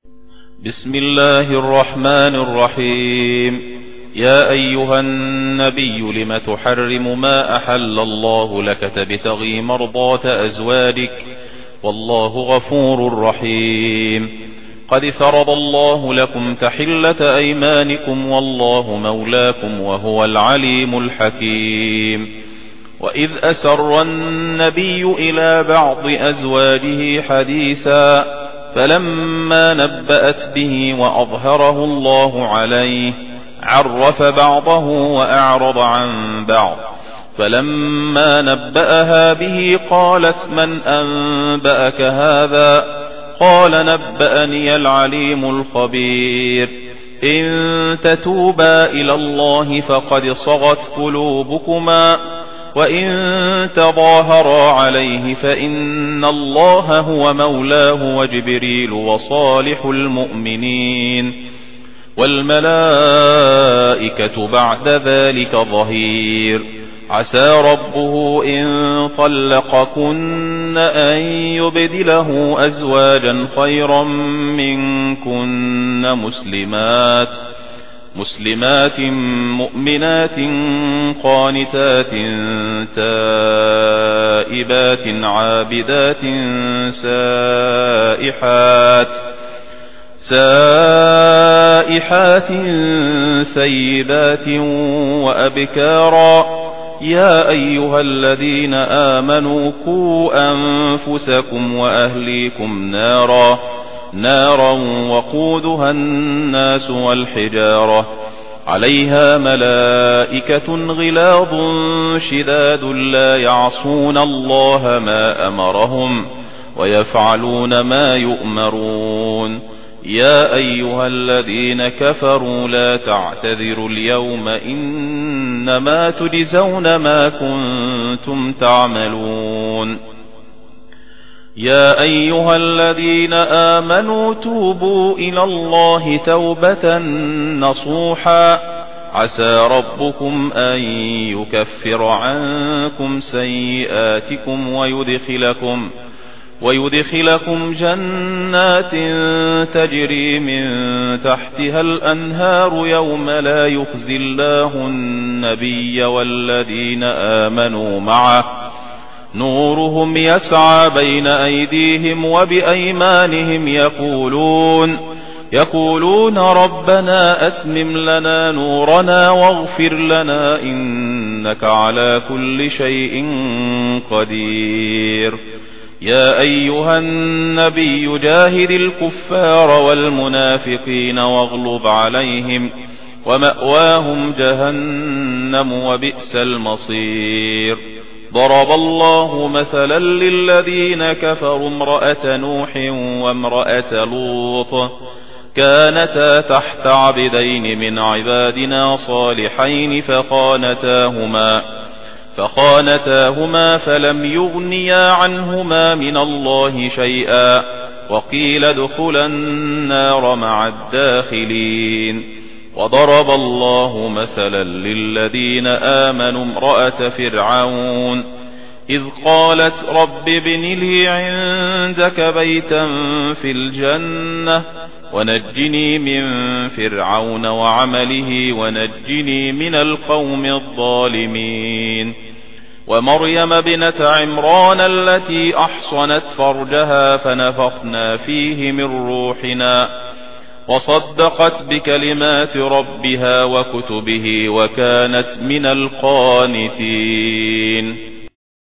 بسم الله الرحمن الرحيم. يا أيها النبي لم تحرم ما أحل الله لك تبتغي مرضات أزواجك والله غفور رحيم. قد فرض الله لكم تحلة أيمانكم والله مولاكم وهو العليم الحكيم. وإذ أسر النبي إلى بعض أزواجه حديثا فلما نبأت به وأظهره الله عليه عرف بعضه وأعرض عن بعض. فلما نبأها به قالت من أنبأك هذا؟ قال نبأني العليم الخبير. إن تتوبا إلى الله فقد صغت قلوبكما وإن تظاهرا عليه فإن الله هو مولاه وجبريل وصالح المؤمنين والملائكة بعد ذلك ظهير. عسى ربه إن طلقكن أن يبدله أزواجا خيرا منكن مسلمات مؤمنات قانتات تائبات عابدات سائحات ثيبات وأبكارا. يا أيها الذين آمنوا قوا أنفسكم وأهليكم نارا وقودها الناس والحجارة عليها ملائكة غلاظ شداد لا يعصون الله ما أمرهم ويفعلون ما يؤمرون. يا أيها الذين كفروا لا تعتذروا اليوم إنما تجزون ما كنتم تعملون. يا أيها الذين آمنوا توبوا إلى الله توبة نصوحا عسى ربكم أن يكفر عنكم سيئاتكم ويدخلكم جنات تجري من تحتها الأنهار يوم لا يخزي الله النبي والذين آمنوا معه نورهم يسعى بين أيديهم وبأيمانهم يقولون ربنا أتمم لنا نورنا واغفر لنا إنك على كل شيء قدير. يا أيها النبي جاهد الكفار والمنافقين واغلظ عليهم ومأواهم جهنم وبئس المصير. ضرب الله مثلا للذين كفروا امرأة نوح وامرأة لوط كانتا تحت عبدين من عبادنا صالحين فخانتاهما فلم يغنيا عنهما من الله شيئا وقيل ادخلا النار مع الداخلين. وضرب الله مثلا للذين آمنوا امرأة فرعون إذ قالت رب ابن لي عندك بيتا في الجنة ونجني من فرعون وعمله ونجني من القوم الظالمين. ومريم ابنة عمران التي أحصنت فرجها فنفخنا فيه من روحنا وصدقت بكلمات ربها وكتبه وكانت من القانتين.